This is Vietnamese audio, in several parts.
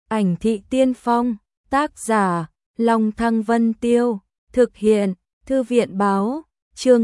Ảnh thị tiên phong, tác giả, Long Thăng Vân Tiêu, thực hiện, Thư viện báo, chương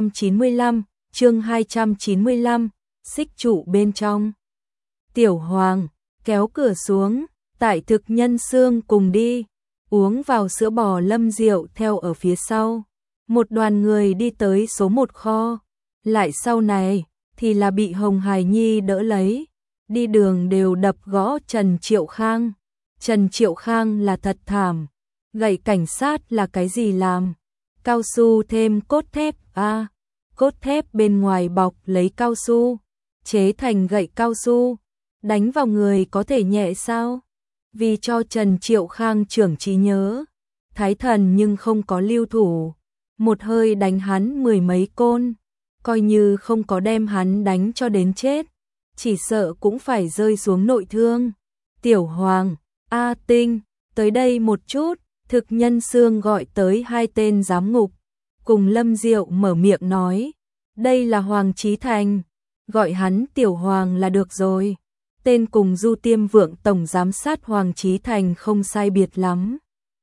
295, xích trụ bên trong. Tiểu Hoàng, kéo cửa xuống, tại thực nhân xương cùng đi, uống vào sữa bò. Lâm Diệu theo ở phía sau. Một đoàn người đi tới số 1 kho, lại sau này thì là bị Hồng Hải Nhi đỡ lấy, đi đường đều đập gõ Trần Triệu Khang. Trần Triệu Khang là thật thảm, gậy cảnh sát là cái gì làm? Cao su thêm cốt thép à? Cốt thép bên ngoài bọc lấy cao su, chế thành gậy cao su, đánh vào người có thể nhẹ sao? Vì cho Trần Triệu Khang trưởng trí nhớ, thái thần nhưng không có lưu thủ, một hơi đánh hắn 10 mấy côn, coi như không có đem hắn đánh cho đến chết, chỉ sợ cũng phải rơi xuống nội thương. Tiểu Hoàng, A Tinh, tới đây một chút. Thực nhân xương gọi tới 2 tên giám ngục, cùng Lâm Diệu mở miệng nói, đây là Hoàng Chí Thành, gọi hắn Tiểu Hoàng là được rồi. Tên cùng Du Tiêm Vượng tổng giám sát Hoàng Chí Thành không sai biệt lắm.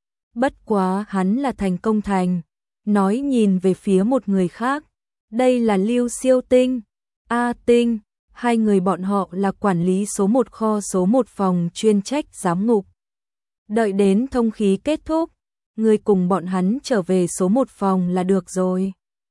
Bất quá hắn là Thành Công Thành, nói nhìn về phía một người khác, đây là Lưu Siêu Tinh, A Tinh, hai người bọn họ là quản lý số 1 kho số 1 phòng chuyên trách giám ngục. Đợi đến thông khí kết thúc, người cùng bọn hắn trở về số 1 phòng là được rồi.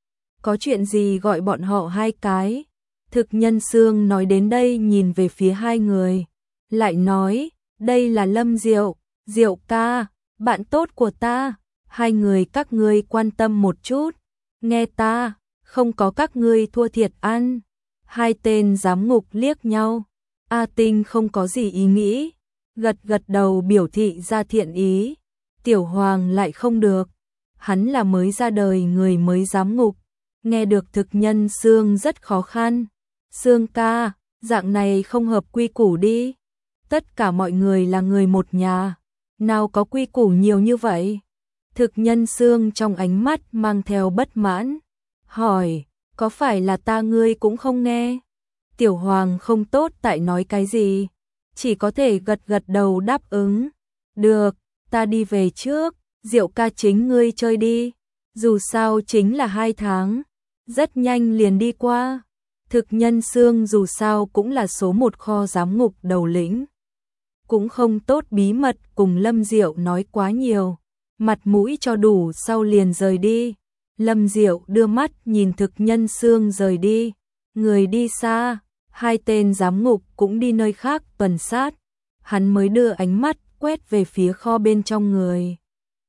Có chuyện gì gọi bọn họ 2 cái. Thực nhân xương nói đến đây nhìn về phía 2 người, lại nói, đây là Lâm Diệu, Diệu ca, bạn tốt của ta, 2 người các ngươi quan tâm một chút, nghe ta, không có các ngươi thua thiệt ăn. 2 tên giám ngục liếc nhau, A Tinh không có gì ý nghĩ, gật gật đầu biểu thị ra thiện ý. Tiểu Hoàng lại không được, hắn là mới ra đời người mới giám ngục, nghe được thực nhân xương rất khó khăn. Xương ca, dạng này không hợp quy củ đi, tất cả mọi người là người một nhà, nào có quy củ nhiều như vậy. Thực nhân xương trong ánh mắt mang theo bất mãn, hỏi, có phải là ta ngươi cũng không nghe? Tiểu Hoàng không tốt tại nói cái gì, chỉ có thể gật gật đầu đáp ứng. Được, ta đi về trước, Diệu ca chính ngươi chơi đi, dù sao chính là 2 tháng, rất nhanh liền đi qua. Thực nhân xương dù sao cũng là số 1 kho giám ngục đầu lĩnh, cũng không tốt bí mật cùng Lâm Diệu nói quá nhiều, mặt mũi cho đủ sau liền rời đi. Lâm Diệu đưa mắt nhìn thực nhân xương rời đi, người đi xa, 2 tên giám ngục cũng đi nơi khác tuần sát, hắn mới đưa ánh mắt quét về phía kho bên trong người.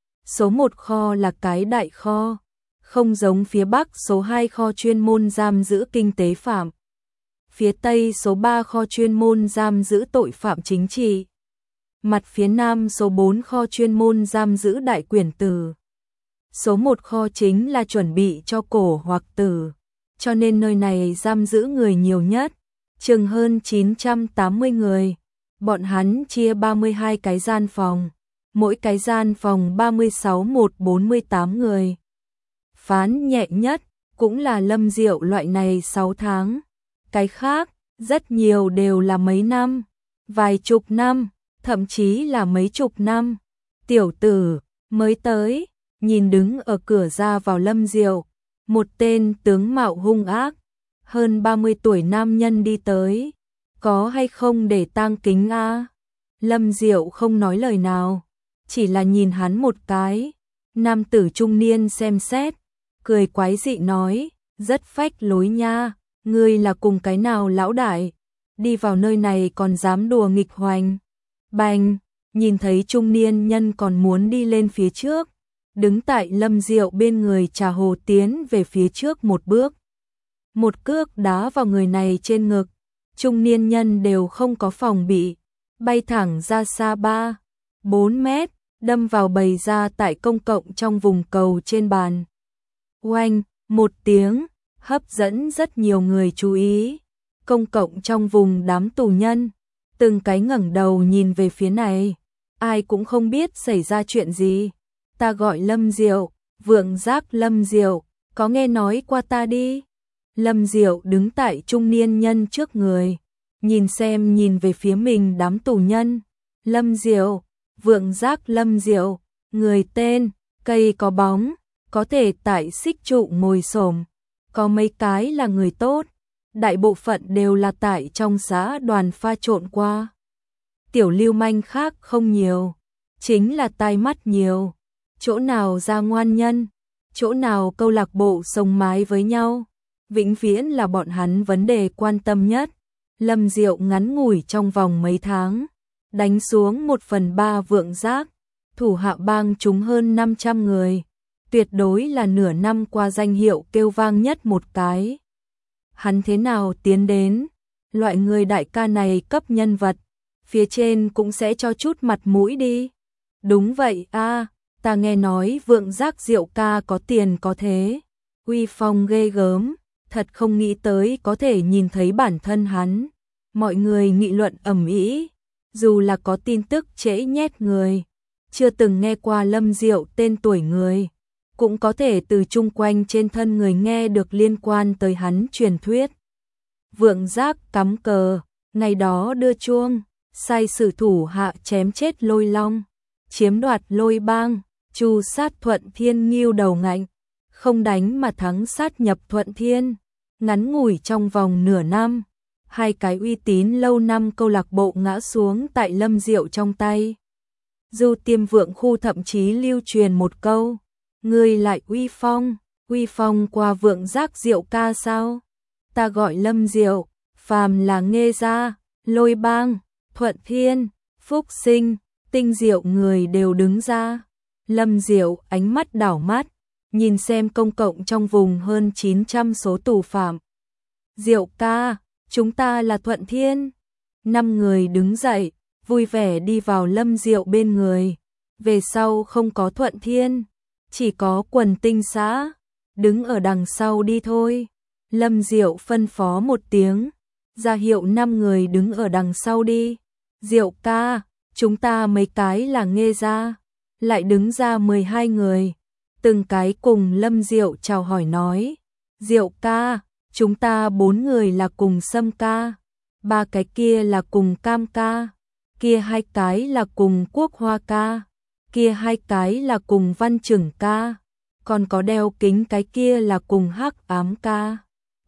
Số 1 kho là cái đại kho, không giống phía Bắc số 2 kho chuyên môn giam giữ kinh tế phạm, phía Tây số 3 kho chuyên môn giam giữ tội phạm chính trị, mặt phía Nam số 4 kho chuyên môn giam giữ đại quyển tử. Số 1 kho chính là chuẩn bị cho cổ hoặc tử, cho nên nơi này giam giữ người nhiều nhất, chừng hơn 980 người. Bọn hắn chia 32 cái gian phòng, mỗi cái gian phòng 36-48 người. Phán nhẹ nhất cũng là Lâm Diệu loại này 6 tháng, cái khác rất nhiều đều là mấy năm, vài chục năm, thậm chí là mấy chục năm. Tiểu tử mới tới, nhìn đứng ở cửa ra vào Lâm Diệu, một tên tướng mạo hung ác, hơn 30 tuổi nam nhân đi tới, có hay không để tang kính a? Lâm Diệu không nói lời nào, chỉ là nhìn hắn một cái. Nam tử trung niên xem xét, cười quái dị nói, rất phách lối nha, ngươi là cùng cái nào lão đại, đi vào nơi này còn dám đùa nghịch hoành. Bành, nhìn thấy trung niên nhân còn muốn đi lên phía trước, đứng tại Lâm Diệu bên người Trà Hồ tiến về phía trước một bước, một cước đá vào người này trên ngực. Trung niên nhân đều không có phòng bị, bay thẳng ra xa 3-4 mét, đâm vào bày ra tại công cộng trong vùng cầu trên bàn. Oanh, một tiếng, hấp dẫn rất nhiều người chú ý. Công cộng trong vùng đám tù nhân, từng cái ngẩng đầu nhìn về phía này, ai cũng không biết xảy ra chuyện gì. Ta gọi Lâm Diệu, Vượng Giác Lâm Diệu, có nghe nói qua ta đi. Lâm Diệu đứng tại trung niên nhân trước người, nhìn về phía mình đám tù nhân, Lâm Diệu, Vượng Giác Lâm Diệu, người tên, cây có bóng, có thể tại xích trụ ngồi xổm, có mấy cái là người tốt, đại bộ phận đều là tại trong xã đoàn pha trộn qua. Tiểu lưu manh khác không nhiều, chính là tai mắt nhiều, chỗ nào ra ngoan nhân, chỗ nào câu lạc bộ sống mái với nhau, vĩnh viễn là bọn hắn vấn đề quan tâm nhất. Lâm Diệu ngắn ngủi trong vòng mấy tháng, đánh xuống 1/3 Vượng Giác, thủ hạ bang chúng hơn 500 người, tuyệt đối là nửa năm qua danh hiệu kêu vang nhất một cái. Hắn thế nào tiến đến, loại người đại ca này cấp nhân vật, phía trên cũng sẽ cho chút mặt mũi đi. Đúng vậy a, ta nghe nói Vượng Giác Diệu ca có tiền có thế, uy phong ghê gớm, thật không nghĩ tới có thể nhìn thấy bản thân hắn. Mọi người nghị luận ầm ĩ, dù là có tin tức trễ nhét người, chưa từng nghe qua Lâm Diệu tên tuổi người, cũng có thể từ chung quanh trên thân người nghe được liên quan tới hắn truyền thuyết. Vượng Giác cắm cờ, ngày đó đưa chuông, sai sử thủ hạ chém chết Lôi Long, chiếm đoạt Lôi Bang, tru sát Thuận Thiên Ngưu đầu ngạnh, không đánh mà thắng sát nhập Thuận Thiên. Ngắn ngủi trong vòng nửa năm, hai cái uy tín lâu năm câu lạc bộ ngã xuống tại Lâm Diệu trong tay. Du Tiêm Vượng khu thậm chí lưu truyền một câu, ngươi lại uy phong qua Vượng Giác Diệu ca sao? Ta gọi Lâm Diệu, phàm là Nghê gia, Lôi Bang, Thuận Thiên, Phúc Sinh, Tinh Diệu người đều đứng ra. Lâm Diệu ánh mắt đảo mắt, nhìn xem công cộng trong vùng hơn 900 số tù phạm. Diệu ca, chúng ta là Thuận Thiên. 5 người đứng dậy, vui vẻ đi vào Lâm Diệu bên người. Về sau không có Thuận Thiên, chỉ có quần tinh xã, đứng ở đằng sau đi thôi. Lâm Diệu phân phó một tiếng, ra hiệu 5 người đứng ở đằng sau đi. Diệu ca, chúng ta mấy cái là Nghê gia, lại đứng ra 12 người, từng cái cùng Lâm Diệu chào hỏi nói. Diệu ca, chúng ta 4 người là cùng Sâm ca, 3 cái kia là cùng Cam ca, kia 2 cái là cùng Quốc Hoa ca, kia 2 cái là cùng Văn Trừng ca, còn có đeo kính cái kia là cùng Hắc Ám ca.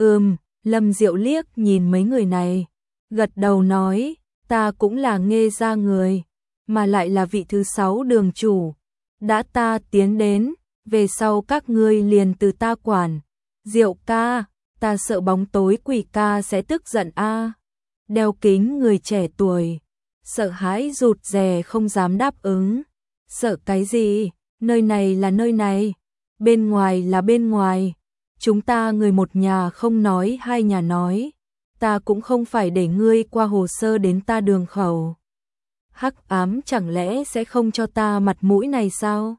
Lâm Diệu liếc nhìn mấy người này, gật đầu nói, ta cũng là Nghê gia người, mà lại là vị thứ 6 đường chủ. Đã ta tiến đến, về sau các ngươi liền từ ta quản. Diệu ca, ta sợ bóng tối quỷ ca sẽ tức giận a. Đeo kính người trẻ tuổi, sợ hãi rụt rè không dám đáp ứng. Sợ cái gì, nơi này là nơi này, bên ngoài là bên ngoài. Chúng ta người một nhà không nói hai nhà nói, ta cũng không phải để ngươi qua hồ sơ đến ta đường khẩu. Hắc Ám chẳng lẽ sẽ không cho ta mặt mũi này sao?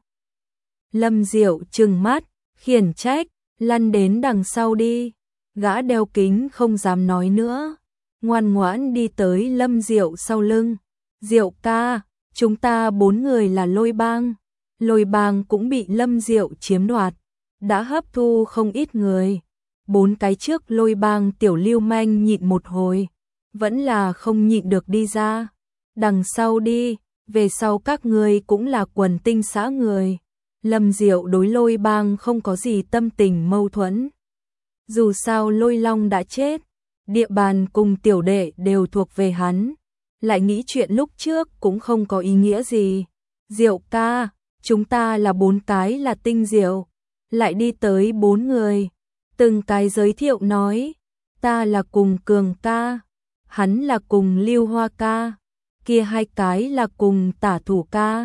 Lâm Diệu trừng mắt, khiển trách, lăn đến đằng sau đi. Gã đeo kính không dám nói nữa, ngoan ngoãn đi tới Lâm Diệu sau lưng. Diệu ca, chúng ta 4 người là Lôi Bang. Lôi Bang cũng bị Lâm Diệu chiếm đoạt, đã hấp thu không ít người. 4 cái trước Lôi Bang tiểu lưu manh nhịn một hồi, vẫn là không nhịn được đi ra. Đằng sau đi, về sau các ngươi cũng là quần tinh xã người. Lâm Diệu đối Lôi Bang không có gì tâm tình mâu thuẫn. Dù sao Lôi Long đã chết, địa bàn cùng tiểu đệ đều thuộc về hắn, lại nghĩ chuyện lúc trước cũng không có ý nghĩa gì. Diệu ca, chúng ta là 4 cái là Tinh Diệu, lại đi tới 4 người, từng cái giới thiệu nói, ta là cùng Cường ca, hắn là cùng Lưu Hoa ca, kia 2 cái là cùng Tả Thủ ca.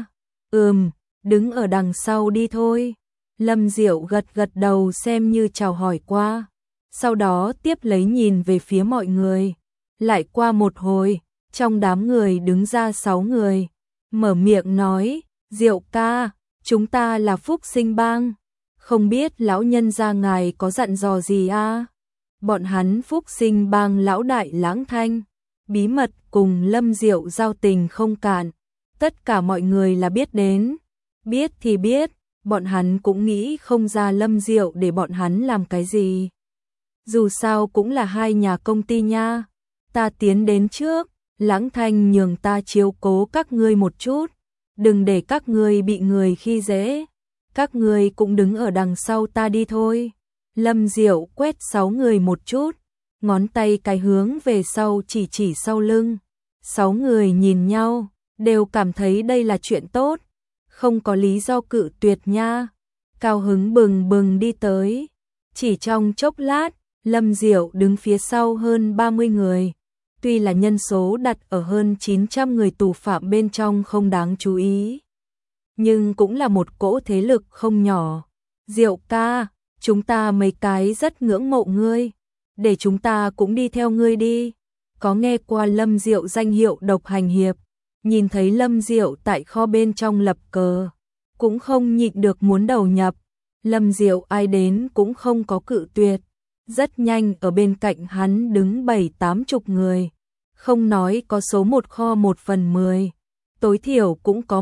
Đứng ở đằng sau đi thôi. Lâm Diệu gật gật đầu xem như chào hỏi qua, sau đó tiếp lấy nhìn về phía mọi người. Lại qua một hồi, trong đám người đứng ra 6 người, mở miệng nói, Diệu ca, chúng ta là Phúc Sinh Bang, không biết lão nhân gia ngài có dặn dò gì a? Bọn hắn Phúc Sinh Bang lão đại Lãng Thanh, bí mật cùng Lâm Diệu giao tình không cạn, tất cả mọi người là biết đến. Biết thì biết, bọn hắn cũng nghĩ không ra Lâm Diệu để bọn hắn làm cái gì. Dù sao cũng là 2 nhà công ty nha. Ta tiến đến trước, Lãng Thanh nhường ta chiếu cố các ngươi một chút, đừng để các ngươi bị người khi dễ. Các ngươi cũng đứng ở đằng sau ta đi thôi. Lâm Diệu quét 6 người một chút, ngón tay cái hướng về sau chỉ sau lưng. 6 người nhìn nhau, đều cảm thấy đây là chuyện tốt, không có lý do cự tuyệt nha. Cao hứng bừng bừng đi tới. Chỉ trong chốc lát, Lâm Diệu đứng phía sau hơn 30 người. Tuy là nhân số đặt ở hơn 900 người tù phạm bên trong không đáng chú ý, nhưng cũng là một cỗ thế lực không nhỏ. Diệu ca, chúng ta mấy cái rất ngưỡng mộ ngươi, để chúng ta cũng đi theo ngươi đi. Có nghe qua Lâm Diệu danh hiệu độc hành hiệp, nhìn thấy Lâm Diệu tại kho bên trong lập cờ, cũng không nhịn được muốn đầu nhập. Lâm Diệu ai đến cũng không có cự tuyệt. Rất nhanh ở bên cạnh hắn đứng 7-80 người, không nói có số 1 kho 1/10, tối thiểu cũng có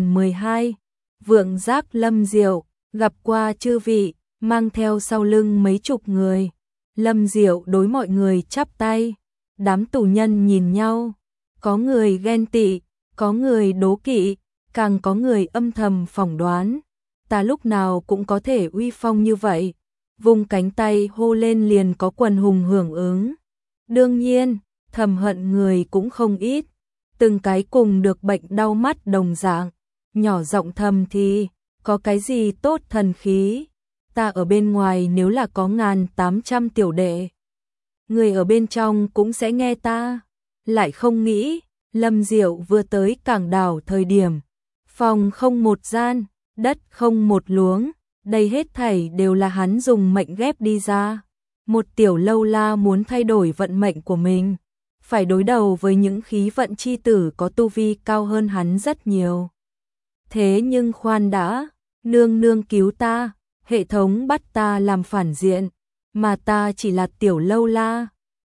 1/12. Vượng giác Lâm Diệu, gặp qua chư vị, mang theo sau lưng mấy chục người. Lâm Diệu đối mọi người chắp tay, đám tù nhân nhìn nhau, có người ghen tị, có người đố kỵ, càng có người âm thầm phỏng đoán, ta lúc nào cũng có thể uy phong như vậy. Vùng cánh tay hô lên liền có quần hùng hưởng ứng. Đương nhiên, thầm hận người cũng không ít, từng cái cùng được bệnh đau mắt đồng dạng, nhỏ giọng thầm thì, có cái gì tốt thần khí, ta ở bên ngoài nếu là có 1800 tiểu đệ, người ở bên trong cũng sẽ nghe ta. Lại không nghĩ, Lâm Diệu vừa tới cảng đảo thời điểm, phòng không một gian, đất không một luống, đây hết thảy đều là hắn dùng mệnh ghép đi ra. Một tiểu lâu la muốn thay đổi vận mệnh của mình, phải đối đầu với những khí vận chi tử có tu vi cao hơn hắn rất nhiều. Thế nhưng khoan đã, nương nương cứu ta, hệ thống bắt ta làm phản diện, mà ta chỉ là tiểu lâu la,